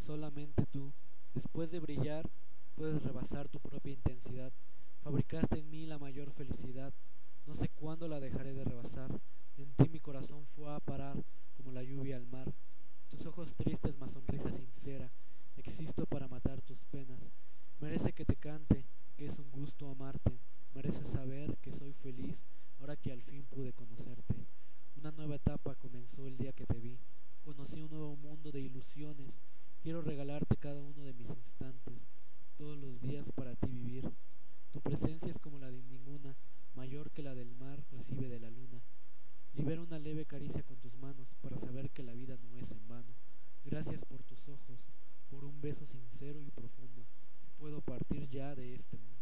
solamente tú. Después de brillar, puedes rebasar tu propia intensidad. Fabricaste en mí la mayor felicidad. No sé cuándo la dejaré de rebasar. En ti mi corazón fue a parar como la lluvia al mar. Tus ojos tristes, mas sonrisa sincera. Existo para matar tus penas. Merece que te cante, que es un gusto amarte. Mereces saber que soy feliz ahora que al fin pude conocerte. Una nueva etapa comenzó el día que te vi. Conocí un nuevo mundo de ilusiones. Quiero regalarte cada uno de mis instantes, todos los días para ti vivir. Tu presencia es como la de ninguna, mayor que la del mar recibe de la luna. Libera una leve caricia con tus manos para saber que la vida no es en vano. Gracias por tus ojos, por un beso sincero y profundo. Puedo partir ya de este mundo.